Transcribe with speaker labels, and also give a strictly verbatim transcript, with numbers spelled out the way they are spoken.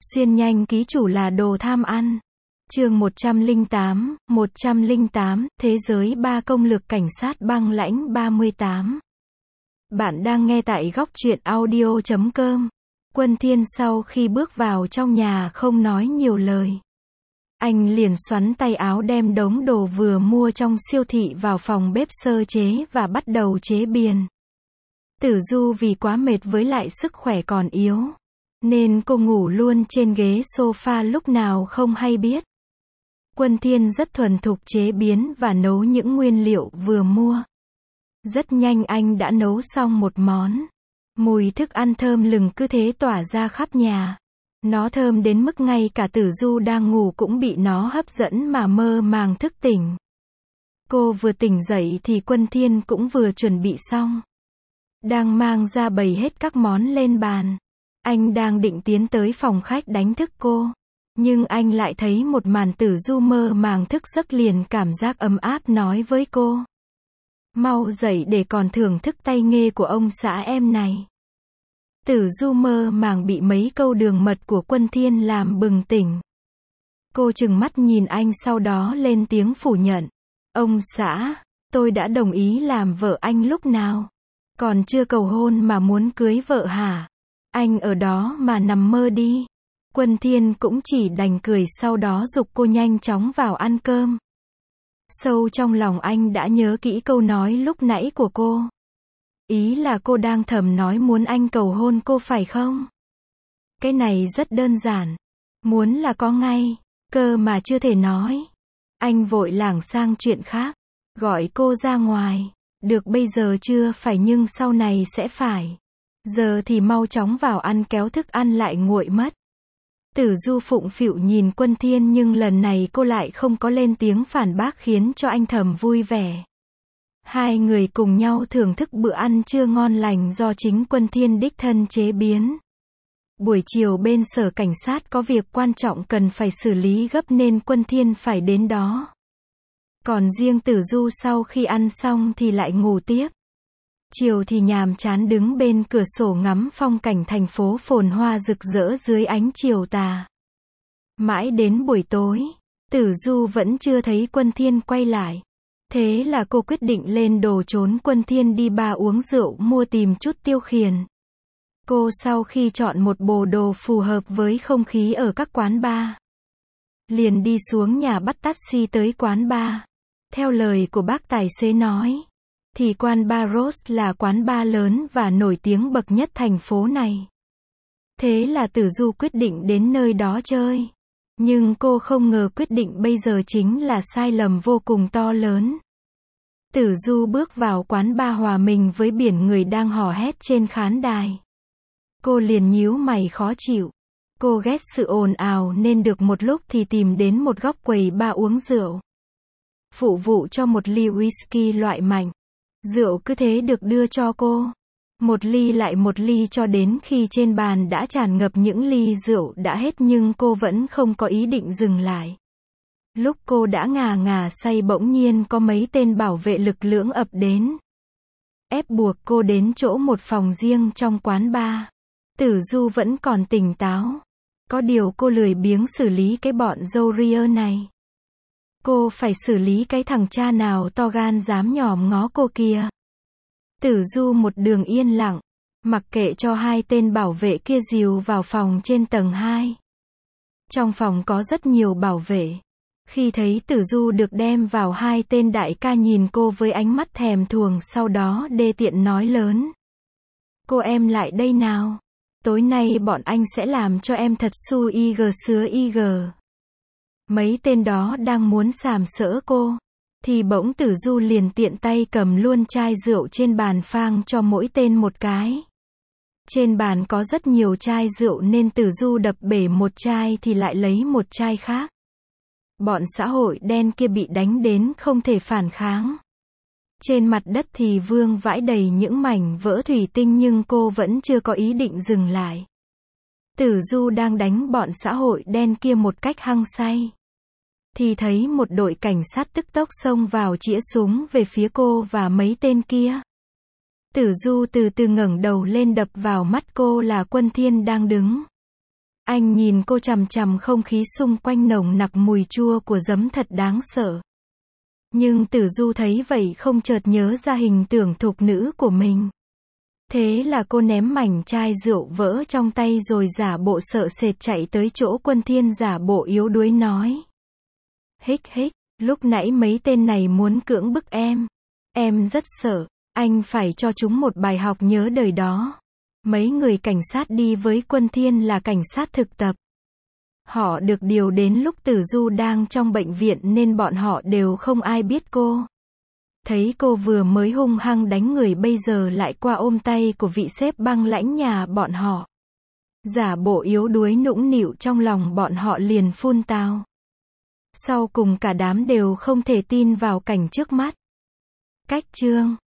Speaker 1: Xuyên nhanh ký chủ là đồ tham ăn. Chương một trăm lẻ tám, một trăm lẻ tám, Thế giới ba công lược cảnh sát băng lãnh ba mươi tám. Bạn đang nghe tại góc truyện audio chấm com. Quân Thiên sau khi bước vào trong nhà không nói nhiều lời. Anh liền xoắn tay áo đem đống đồ vừa mua trong siêu thị vào phòng bếp sơ chế và bắt đầu chế biền. Tử Du vì quá mệt với lại sức khỏe còn yếu, nên cô ngủ luôn trên ghế sofa lúc nào không hay biết. Quân Thiên rất thuần thục chế biến và nấu những nguyên liệu vừa mua. Rất nhanh anh đã nấu xong một món. Mùi thức ăn thơm lừng cứ thế tỏa ra khắp nhà. Nó thơm đến mức ngay cả Tử Du đang ngủ cũng bị nó hấp dẫn mà mơ màng thức tỉnh. Cô vừa tỉnh dậy thì Quân Thiên cũng vừa chuẩn bị xong. Đang mang ra bày hết các món lên bàn. Anh đang định tiến tới phòng khách đánh thức cô. Nhưng anh lại thấy một màn Tử Du mơ màng thức giấc liền cảm giác ấm áp nói với cô: mau dậy để còn thưởng thức tay nghề của ông xã em này. Tử Du mơ màng bị mấy câu đường mật của Quân Thiên làm bừng tỉnh. Cô trừng mắt nhìn anh sau đó lên tiếng phủ nhận: ông xã, tôi đã đồng ý làm vợ anh lúc nào? Còn chưa cầu hôn mà muốn cưới vợ hả? Anh ở đó mà nằm mơ đi. Quân Thiên cũng chỉ đành cười sau đó giục cô nhanh chóng vào ăn cơm. Sâu trong lòng anh đã nhớ kỹ câu nói lúc nãy của cô. Ý là cô đang thầm nói muốn anh cầu hôn cô phải không? Cái này rất đơn giản. Muốn là có ngay, cơ mà chưa thể nói. Anh vội lảng sang chuyện khác. Gọi cô ra ngoài. Được bây giờ chưa phải nhưng sau này sẽ phải. Giờ thì mau chóng vào ăn kéo thức ăn lại nguội mất. Tử Du phụng phịu nhìn Quân Thiên nhưng lần này cô lại không có lên tiếng phản bác khiến cho anh thầm vui vẻ. Hai người cùng nhau thưởng thức bữa ăn trưa ngon lành do chính Quân Thiên đích thân chế biến. Buổi chiều bên sở cảnh sát có việc quan trọng cần phải xử lý gấp nên Quân Thiên phải đến đó. Còn riêng Tử Du sau khi ăn xong thì lại ngủ tiếp. Chiều thì nhàm chán đứng bên cửa sổ ngắm phong cảnh thành phố phồn hoa rực rỡ dưới ánh chiều tà. Mãi đến buổi tối, Tử Du vẫn chưa thấy Quân Thiên quay lại. Thế là cô quyết định lên đồ trốn Quân Thiên đi bar uống rượu mua tìm chút tiêu khiển. Cô sau khi chọn một bộ đồ phù hợp với không khí ở các quán bar, liền đi xuống nhà bắt taxi tới quán bar. Theo lời của bác tài xế nói, thì quán bar Rose là quán bar lớn và nổi tiếng bậc nhất thành phố này. Thế là Tử Du quyết định đến nơi đó chơi. Nhưng cô không ngờ quyết định bây giờ chính là sai lầm vô cùng to lớn. Tử Du bước vào quán bar hòa mình với biển người đang hò hét trên khán đài. Cô liền nhíu mày khó chịu. Cô ghét sự ồn ào nên được một lúc thì tìm đến một góc quầy bar uống rượu. Phụ vụ cho một ly whisky loại mạnh. Rượu cứ thế được đưa cho cô. Một ly lại một ly cho đến khi trên bàn đã tràn ngập những ly rượu đã hết nhưng cô vẫn không có ý định dừng lại. Lúc cô đã ngà ngà say bỗng nhiên có mấy tên bảo vệ lực lưỡng ập đến. Ép buộc cô đến chỗ một phòng riêng trong quán bar. Tử Du vẫn còn tỉnh táo. Có điều cô lười biếng xử lý cái bọn râu ria này. Cô phải xử lý cái thằng cha nào to gan dám nhòm ngó cô kia. Tử Du một đường yên lặng, mặc kệ cho hai tên bảo vệ kia dìu vào phòng trên tầng hai. Trong phòng có rất nhiều bảo vệ. Khi thấy Tử Du được đem vào, hai tên đại ca nhìn cô với ánh mắt thèm thuồng sau đó đê tiện nói lớn: cô em lại đây nào. Tối nay bọn anh sẽ làm cho em thật su y gờ sứa y gờ. Mấy tên đó đang muốn sàm sỡ cô, thì bỗng Tử Du liền tiện tay cầm luôn chai rượu trên bàn phang cho mỗi tên một cái. Trên bàn có rất nhiều chai rượu nên Tử Du đập bể một chai thì lại lấy một chai khác. Bọn xã hội đen kia bị đánh đến không thể phản kháng. Trên mặt đất thì vương vãi đầy những mảnh vỡ thủy tinh nhưng cô vẫn chưa có ý định dừng lại. Tử Du đang đánh bọn xã hội đen kia một cách hăng say. Thì thấy một đội cảnh sát tức tốc xông vào chĩa súng về phía cô và mấy tên kia. Tử Du từ từ ngẩng đầu lên, đập vào mắt cô là Quân Thiên đang đứng. Anh nhìn cô chằm chằm, không khí xung quanh nồng nặc mùi chua của giấm thật đáng sợ. Nhưng Tử Du thấy vậy không chợt nhớ ra hình tượng thục nữ của mình. Thế là cô ném mảnh chai rượu vỡ trong tay rồi giả bộ sợ sệt chạy tới chỗ Quân Thiên, giả bộ yếu đuối nói. Hích hích, lúc nãy mấy tên này muốn cưỡng bức em. Em rất sợ, anh phải cho chúng một bài học nhớ đời đó. Mấy người cảnh sát đi với Quân Thiên là cảnh sát thực tập. Họ được điều đến lúc Tử Du đang trong bệnh viện nên bọn họ đều không ai biết cô. Thấy cô vừa mới hung hăng đánh người bây giờ lại qua ôm tay của vị sếp băng lãnh nhà bọn họ. Giả bộ yếu đuối nũng nịu, trong lòng bọn họ liền phun tao. Sau cùng cả đám đều không thể tin vào cảnh trước mắt. Cách chương